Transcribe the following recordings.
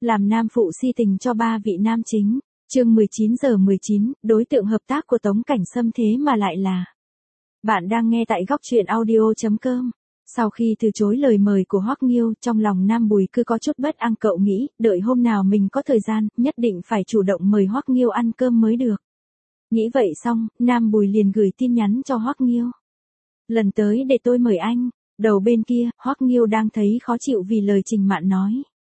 làm nam phụ si tình cho ba vị nam chính. Chương 19:19, đối tượng hợp tác của Tống Cảnh Sâm thế mà lại là. Bạn đang nghe tại góc truyện audio.com. Sau khi từ chối lời mời của Hoắc Nghiêu, trong lòng Nam Bùi cứ có chút bất an, cậu nghĩ, đợi hôm nào mình có thời gian, nhất định phải chủ động mời Hoắc Nghiêu ăn cơm mới được. Nghĩ vậy xong, Nam Bùi liền gửi tin nhắn cho Hoắc Nghiêu. Lần tới để tôi mời anh. Đầu bên kia, Hoắc Nghiêu đang thấy khó chịu vì lời Trình Mạn nói.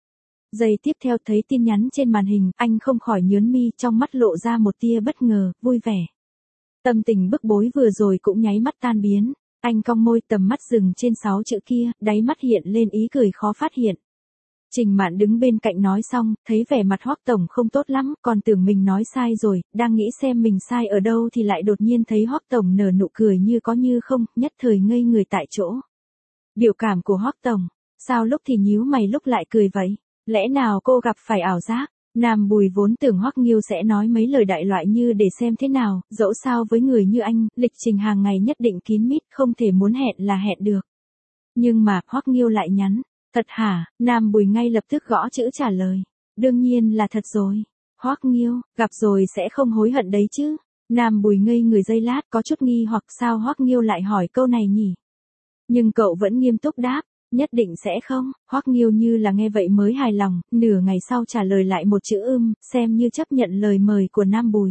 Giây tiếp theo thấy tin nhắn trên màn hình, anh không khỏi nhướng mi, trong mắt lộ ra một tia bất ngờ, vui vẻ. Tâm tình bức bối vừa rồi cũng nháy mắt tan biến. Anh cong môi, tầm mắt dừng trên 6 chữ kia, đáy mắt hiện lên ý cười khó phát hiện. Trình Mạn đứng bên cạnh nói xong, thấy vẻ mặt Hoắc tổng không tốt lắm, còn tưởng mình nói sai rồi, đang nghĩ xem mình sai ở đâu thì lại đột nhiên thấy Hoắc tổng nở nụ cười như có như không, nhất thời ngây người tại chỗ. Biểu cảm của Hoắc tổng, sao lúc thì nhíu mày lúc lại cười vậy? Lẽ nào cô gặp phải ảo giác? Nam Bùi vốn tưởng Hoắc Nghiêu sẽ nói mấy lời đại loại như để xem thế nào, dẫu sao với người như anh, lịch trình hàng ngày nhất định kín mít, không thể muốn hẹn là hẹn được. Nhưng mà, Hoắc Nghiêu lại nhắn, thật hả? Nam Bùi ngay lập tức gõ chữ trả lời. Đương nhiên là thật rồi. Hoắc Nghiêu, gặp rồi sẽ không hối hận đấy chứ. Nam Bùi ngây người giây lát, có chút nghi hoặc sao Hoắc Nghiêu lại hỏi câu này nhỉ? Nhưng cậu vẫn nghiêm túc đáp. Nhất định sẽ không. Hoắc Nghiêu như là nghe vậy mới hài lòng, nửa ngày sau trả lời lại một chữ xem như chấp nhận lời mời của Nam Bùi.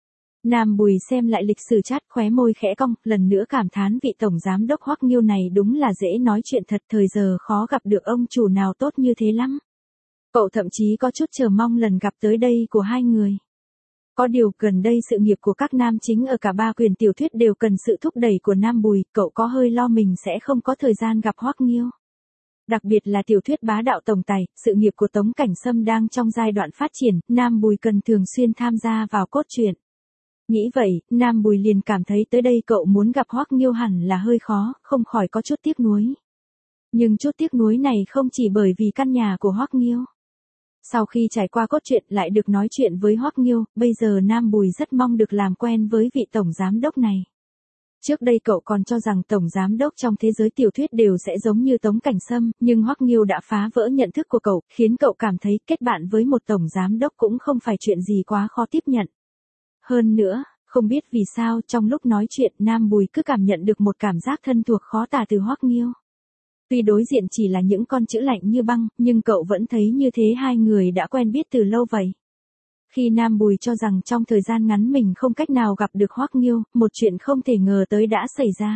Nam Bùi xem lại lịch sử chat, khóe môi khẽ cong, lần nữa cảm thán vị tổng giám đốc Hoắc Nghiêu này đúng là dễ nói chuyện thật, thời giờ khó gặp được ông chủ nào tốt như thế lắm. Cậu thậm chí có chút chờ mong lần gặp tới đây của hai người. Có điều gần đây sự nghiệp của các nam chính ở cả ba quyển tiểu thuyết đều cần sự thúc đẩy của Nam Bùi, cậu có hơi lo mình sẽ không có thời gian gặp Hoắc Nghiêu. Đặc biệt là tiểu thuyết bá đạo tổng tài, sự nghiệp của Tống Cảnh Sâm đang trong giai đoạn phát triển, Nam Bùi cần thường xuyên tham gia vào cốt truyện. Nghĩ vậy, Nam Bùi liền cảm thấy tới đây cậu muốn gặp Hoắc Nghiêu hẳn là hơi khó, không khỏi có chút tiếc nuối. Nhưng chút tiếc nuối này không chỉ bởi vì căn nhà của Hoắc Nghiêu. Sau khi trải qua cốt truyện lại được nói chuyện với Hoắc Nghiêu, bây giờ Nam Bùi rất mong được làm quen với vị tổng giám đốc này. Trước đây cậu còn cho rằng tổng giám đốc trong thế giới tiểu thuyết đều sẽ giống như Tống Cảnh Sâm, nhưng Hoắc Nghiêu đã phá vỡ nhận thức của cậu, khiến cậu cảm thấy kết bạn với một tổng giám đốc cũng không phải chuyện gì quá khó tiếp nhận. Hơn nữa, không biết vì sao trong lúc nói chuyện Nam Bùi cứ cảm nhận được một cảm giác thân thuộc khó tả từ Hoắc Nghiêu. Tuy đối diện chỉ là những con chữ lạnh như băng, nhưng cậu vẫn thấy như thế hai người đã quen biết từ lâu vậy. Khi Nam Bùi cho rằng trong thời gian ngắn mình không cách nào gặp được Hoắc Nghiêu, một chuyện không thể ngờ tới đã xảy ra.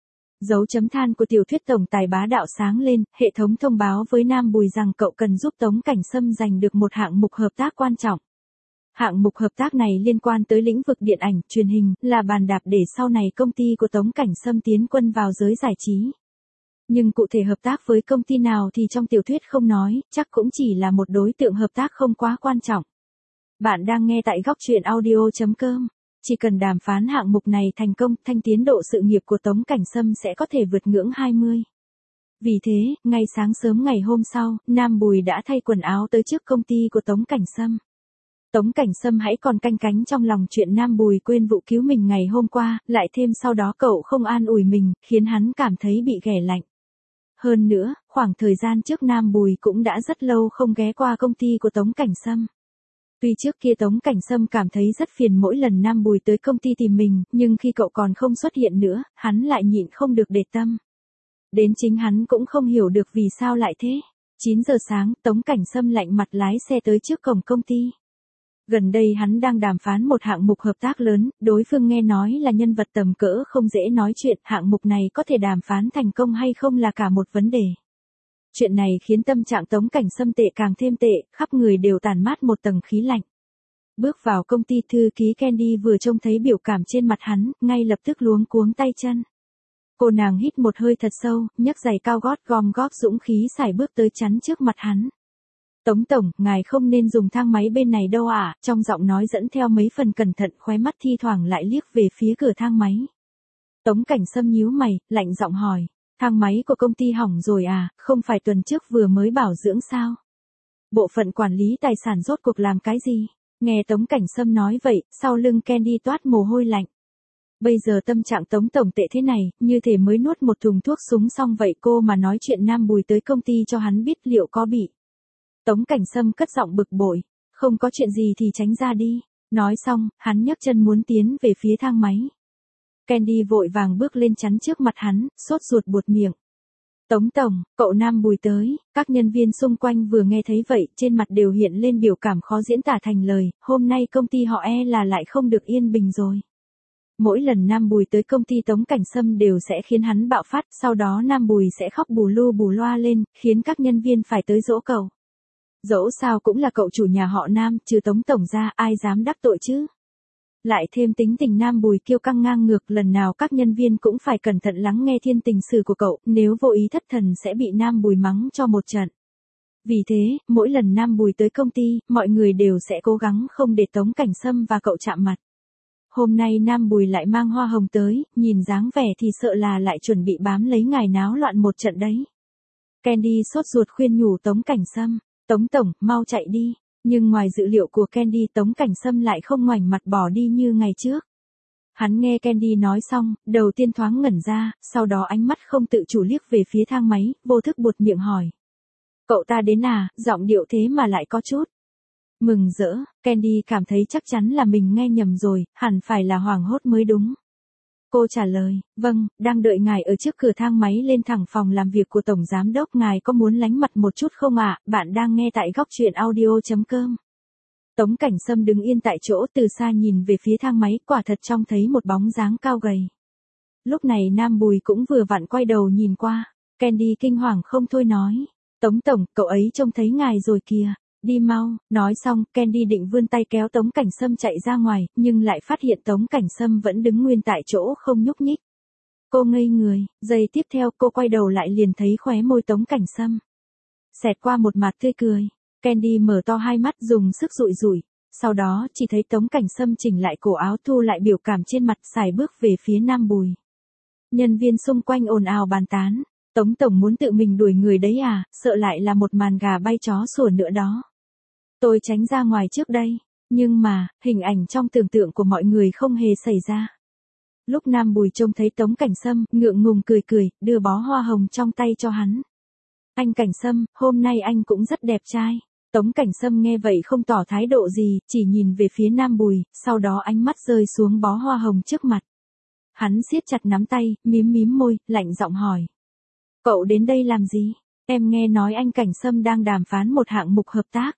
Dấu chấm than của tiểu thuyết tổng tài bá đạo sáng lên, hệ thống thông báo với Nam Bùi rằng cậu cần giúp Tống Cảnh Sâm giành được một hạng mục hợp tác quan trọng. Hạng mục hợp tác này liên quan tới lĩnh vực điện ảnh, truyền hình, là bàn đạp để sau này công ty của Tống Cảnh Sâm tiến quân vào giới giải trí. Nhưng cụ thể hợp tác với công ty nào thì trong tiểu thuyết không nói, chắc cũng chỉ là một đối tượng hợp tác không quá quan trọng. Bạn đang nghe tại góc truyện audio.com. Chỉ cần đàm phán hạng mục này thành công, thanh tiến độ sự nghiệp của Tống Cảnh Sâm sẽ có thể vượt ngưỡng 20. Vì thế, ngay sáng sớm ngày hôm sau, Nam Bùi đã thay quần áo tới trước công ty của Tống Cảnh Sâm. Tống Cảnh Sâm hãy còn canh cánh trong lòng chuyện Nam Bùi quên vụ cứu mình ngày hôm qua, lại thêm sau đó cậu không an ủi mình, khiến hắn cảm thấy bị ghẻ lạnh. Hơn nữa, khoảng thời gian trước Nam Bùi cũng đã rất lâu không ghé qua công ty của Tống Cảnh Sâm. Tuy trước kia Tống Cảnh Sâm cảm thấy rất phiền mỗi lần Nam Bùi tới công ty tìm mình, nhưng khi cậu còn không xuất hiện nữa, hắn lại nhịn không được để tâm. Đến chính hắn cũng không hiểu được vì sao lại thế. 9 giờ sáng, Tống Cảnh Sâm lạnh mặt lái xe tới trước cổng công ty. Gần đây hắn đang đàm phán một hạng mục hợp tác lớn, đối phương nghe nói là nhân vật tầm cỡ không dễ nói chuyện, hạng mục này có thể đàm phán thành công hay không là cả một vấn đề. Chuyện này khiến tâm trạng Tống Cảnh Sâm tệ càng thêm tệ, khắp người đều tản mát một tầng khí lạnh. Bước vào công ty, thư ký Candy vừa trông thấy biểu cảm trên mặt hắn, ngay lập tức luống cuống tay chân. Cô nàng hít một hơi thật sâu, nhấc giày cao gót gom góp dũng khí sải bước tới chắn trước mặt hắn. Tống tổng, ngài không nên dùng thang máy bên này đâu ạ, trong giọng nói dẫn theo mấy phần cẩn thận, khóe mắt thi thoảng lại liếc về phía cửa thang máy. Tống Cảnh Sâm nhíu mày, lạnh giọng hỏi, thang máy của công ty hỏng rồi à, không phải tuần trước vừa mới bảo dưỡng sao? Bộ phận quản lý tài sản rốt cuộc làm cái gì? Nghe Tống Cảnh Sâm nói vậy, sau lưng Candy toát mồ hôi lạnh. Bây giờ tâm trạng Tống tổng tệ thế này, như thể mới nuốt một thùng thuốc súng xong vậy, cô mà nói chuyện Nam Bùi tới công ty cho hắn biết liệu có bị Tống Cảnh Sâm cất giọng bực bội, không có chuyện gì thì tránh ra đi. Nói xong, hắn nhấc chân muốn tiến về phía thang máy. Candy vội vàng bước lên chắn trước mặt hắn, sốt ruột buột miệng. Tống tổng, cậu Nam Bùi tới. Các nhân viên xung quanh vừa nghe thấy vậy, trên mặt đều hiện lên biểu cảm khó diễn tả thành lời, hôm nay công ty họ là lại không được yên bình rồi. Mỗi lần Nam Bùi tới công ty Tống Cảnh Sâm đều sẽ khiến hắn bạo phát, sau đó Nam Bùi sẽ khóc bù lu bù loa lên, khiến các nhân viên phải tới dỗ cậu. Dẫu sao cũng là cậu chủ nhà họ Nam, trừ Tống tổng ra, ai dám đắc tội chứ. Lại thêm tính tình Nam Bùi kiêu căng ngang ngược, lần nào các nhân viên cũng phải cẩn thận lắng nghe thiên tình sử của cậu, nếu vô ý thất thần sẽ bị Nam Bùi mắng cho một trận. Vì thế, mỗi lần Nam Bùi tới công ty, mọi người đều sẽ cố gắng không để Tống Cảnh Sâm và cậu chạm mặt. Hôm nay Nam Bùi lại mang hoa hồng tới, nhìn dáng vẻ thì sợ là lại chuẩn bị bám lấy ngài náo loạn một trận đấy. Candy sốt ruột khuyên nhủ Tống Cảnh Sâm, Tống tổng, mau chạy đi. Nhưng ngoài dự liệu của Candy, Tống Cảnh Sâm lại không ngoảnh mặt bỏ đi như ngày trước. Hắn nghe Candy nói xong, đầu tiên thoáng ngẩn ra, sau đó ánh mắt không tự chủ liếc về phía thang máy, vô thức buột miệng hỏi. Cậu ta đến à, giọng điệu thế mà lại có chút mừng rỡ. Candy cảm thấy chắc chắn là mình nghe nhầm rồi, hẳn phải là hoảng hốt mới đúng. Cô trả lời, vâng, đang đợi ngài ở trước cửa thang máy lên thẳng phòng làm việc của Tổng Giám Đốc, ngài có muốn lánh mặt một chút không ạ? Bạn đang nghe tại góc truyện audio.com. Tống Cảnh Sâm đứng yên tại chỗ, từ xa nhìn về phía thang máy, quả thật trông thấy một bóng dáng cao gầy. Lúc này Nam Bùi cũng vừa vặn quay đầu nhìn qua, Candy kinh hoàng không thôi nói, Tống tổng, cậu ấy trông thấy ngài rồi kìa. Đi mau. Nói xong, Candy định vươn tay kéo Tống Cảnh Sâm chạy ra ngoài, nhưng lại phát hiện Tống Cảnh Sâm vẫn đứng nguyên tại chỗ không nhúc nhích. Cô ngây người, giây tiếp theo cô quay đầu lại liền thấy khóe môi Tống Cảnh Sâm xẹt qua một mặt tươi cười. Candy mở to hai mắt dùng sức dụi dụi, sau đó chỉ thấy Tống Cảnh Sâm chỉnh lại cổ áo, thu lại biểu cảm trên mặt, sải bước về phía Nam Bùi. Nhân viên xung quanh ồn ào bàn tán. Tống tổng muốn tự mình đuổi người đấy à, sợ lại là một màn gà bay chó sủa nữa đó. Tôi tránh ra ngoài trước đây, nhưng mà, hình ảnh trong tưởng tượng của mọi người không hề xảy ra. Lúc Nam Bùi trông thấy Tống Cảnh Sâm, ngượng ngùng cười cười, đưa bó hoa hồng trong tay cho hắn. Anh Cảnh Sâm, hôm nay anh cũng rất đẹp trai. Tống Cảnh Sâm nghe vậy không tỏ thái độ gì, chỉ nhìn về phía Nam Bùi, sau đó ánh mắt rơi xuống bó hoa hồng trước mặt. Hắn siết chặt nắm tay, mím mím môi, lạnh giọng hỏi. Cậu đến đây làm gì? Em nghe nói anh Cảnh Sâm đang đàm phán một hạng mục hợp tác.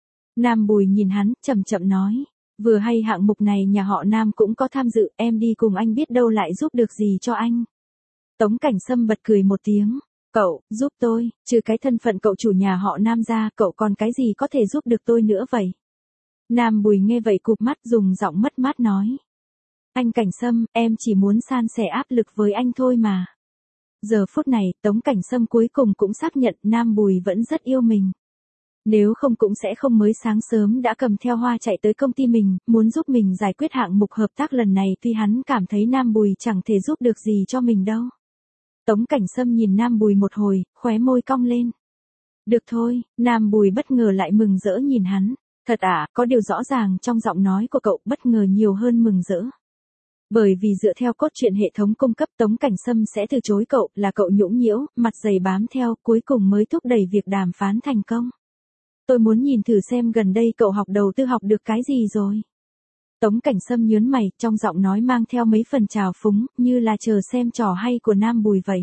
Nam Bùi nhìn hắn, chậm chậm nói. Vừa hay hạng mục này nhà họ Nam cũng có tham dự, em đi cùng anh biết đâu lại giúp được gì cho anh. Tống Cảnh Sâm bật cười một tiếng. Cậu, giúp tôi, trừ cái thân phận cậu chủ nhà họ Nam ra, cậu còn cái gì có thể giúp được tôi nữa vậy? Nam Bùi nghe vậy cụp mắt, dùng giọng mất mát nói. Anh Cảnh Sâm, em chỉ muốn san sẻ áp lực với anh thôi mà. Giờ phút này, Tống Cảnh Sâm cuối cùng cũng xác nhận Nam Bùi vẫn rất yêu mình. Nếu không cũng sẽ không mới sáng sớm đã cầm theo hoa chạy tới công ty mình, muốn giúp mình giải quyết hạng mục hợp tác lần này, tuy hắn cảm thấy Nam Bùi chẳng thể giúp được gì cho mình đâu. Tống Cảnh Sâm nhìn Nam Bùi một hồi, khóe môi cong lên. Được thôi, Nam Bùi bất ngờ lại mừng rỡ nhìn hắn. Thật à, có điều rõ ràng trong giọng nói của cậu bất ngờ nhiều hơn mừng rỡ. Bởi vì dựa theo cốt truyện hệ thống cung cấp, Tống Cảnh Sâm sẽ từ chối cậu, là cậu nhũng nhiễu, mặt dày bám theo, cuối cùng mới thúc đẩy việc đàm phán thành công. Tôi muốn nhìn thử xem gần đây cậu học đầu tư học được cái gì rồi. Tống Cảnh Sâm nhớn mày, trong giọng nói mang theo mấy phần trào phúng, như là chờ xem trò hay của Nam Bùi vậy.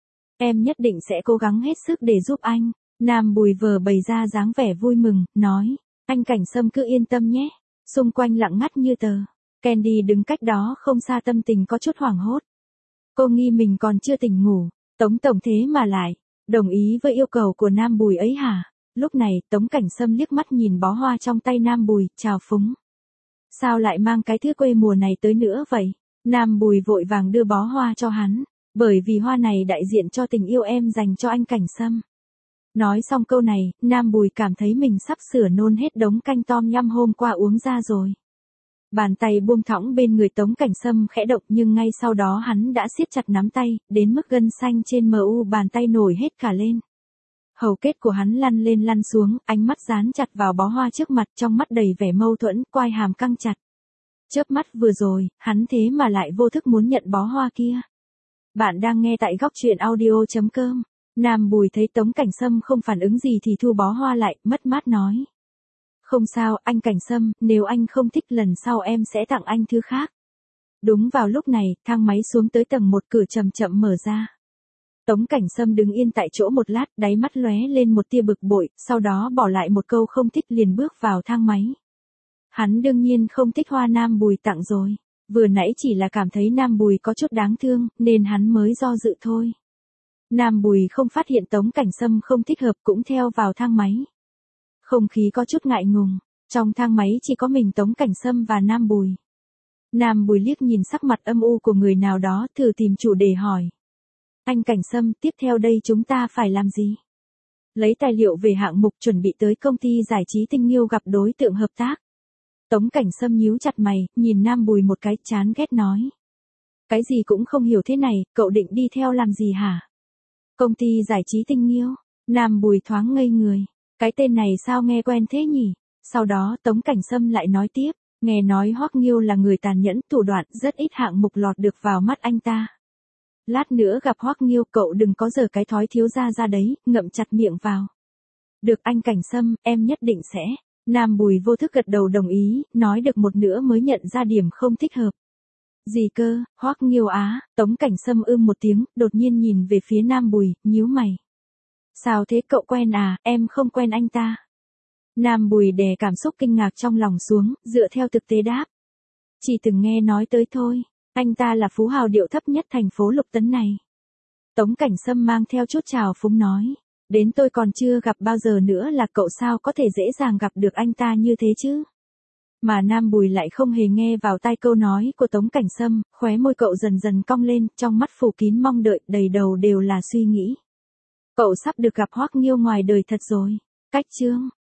Em nhất định sẽ cố gắng hết sức để giúp anh. Nam Bùi vờ bày ra dáng vẻ vui mừng, nói. Anh Cảnh Sâm cứ yên tâm nhé. Xung quanh lặng ngắt như tờ. Candy đứng cách đó không xa, tâm tình có chút hoảng hốt. Cô nghi mình còn chưa tỉnh ngủ. Tống tổng thế mà lại đồng ý với yêu cầu của Nam Bùi ấy hả? Lúc này, Tống Cảnh Sâm liếc mắt nhìn bó hoa trong tay Nam Bùi, chào phúng. Sao lại mang cái thứ quê mùa này tới nữa vậy? Nam Bùi vội vàng đưa bó hoa cho hắn, bởi vì hoa này đại diện cho tình yêu em dành cho anh Cảnh Sâm. Nói xong câu này, Nam Bùi cảm thấy mình sắp sửa nôn hết đống canh tom nhum hôm qua uống ra rồi. Bàn tay buông thõng bên người Tống Cảnh Sâm khẽ động, nhưng ngay sau đó hắn đã siết chặt nắm tay, đến mức gân xanh trên mu bàn tay nổi hết cả lên. Hầu kết của hắn lăn lên lăn xuống, ánh mắt dán chặt vào bó hoa trước mặt, trong mắt đầy vẻ mâu thuẫn, quai hàm căng chặt. Chớp mắt vừa rồi, hắn thế mà lại vô thức muốn nhận bó hoa kia. Bạn đang nghe tại góc truyện audio.com. Nam Bùi thấy Tống Cảnh Sâm không phản ứng gì thì thu bó hoa lại, mất mát nói. Không sao, anh Cảnh Sâm, nếu anh không thích lần sau em sẽ tặng anh thứ khác. Đúng vào lúc này, thang máy xuống tới tầng 1 cửa chậm chậm mở ra. Tống Cảnh Sâm đứng yên tại chỗ một lát, đáy mắt lóe lên một tia bực bội, sau đó bỏ lại một câu không thích liền bước vào thang máy. Hắn đương nhiên không thích hoa Nam Bùi tặng rồi. Vừa nãy chỉ là cảm thấy Nam Bùi có chút đáng thương, nên hắn mới do dự thôi. Nam Bùi không phát hiện Tống Cảnh Sâm không thích hợp cũng theo vào thang máy. Không khí có chút ngại ngùng, trong thang máy chỉ có mình Tống Cảnh Sâm và Nam Bùi. Nam Bùi liếc nhìn sắc mặt âm u của người nào đó, thử tìm chủ đề hỏi. Anh Cảnh Sâm, tiếp theo đây chúng ta phải làm gì? Lấy tài liệu về hạng mục chuẩn bị tới công ty giải trí Tinh Nghiêu gặp đối tượng hợp tác. Tống Cảnh Sâm nhíu chặt mày, nhìn Nam Bùi một cái, chán ghét nói. Cái gì cũng không hiểu thế này, cậu định đi theo làm gì hả? Công ty giải trí Tinh Nghiêu. Nam Bùi thoáng ngây người. Cái tên này sao nghe quen thế nhỉ? Sau đó Tống Cảnh Sâm lại nói tiếp. Nghe nói Hoắc Nghiêu là người tàn nhẫn, thủ đoạn, rất ít hạng mục lọt được vào mắt anh ta. Lát nữa gặp Hoắc Nghiêu cậu đừng có giở cái thói thiếu gia ra đấy, ngậm chặt miệng vào. Được anh Cảnh Sâm, em nhất định sẽ. Nam Bùi vô thức gật đầu đồng ý, nói được một nửa mới nhận ra điểm không thích hợp. Gì cơ, Hoắc Nghiêu á? Tống Cảnh Sâm một tiếng, đột nhiên nhìn về phía Nam Bùi, nhíu mày. Sao thế, cậu quen à? Em không quen anh ta. Nam Bùi đè cảm xúc kinh ngạc trong lòng xuống, dựa theo thực tế đáp. Chỉ từng nghe nói tới thôi, anh ta là phú hào điệu thấp nhất thành phố Lục Tấn này. Tống Cảnh Sâm mang theo chút trào phúng nói. Đến tôi còn chưa gặp bao giờ nữa là cậu sao có thể dễ dàng gặp được anh ta như thế chứ? Mà Nam Bùi lại không hề nghe vào tai câu nói của Tống Cảnh Sâm, khóe môi cậu dần dần cong lên, trong mắt phủ kín mong đợi, đầy đầu đều là suy nghĩ. Cậu sắp được gặp Hoắc Nghiêu ngoài đời thật rồi. Cách chương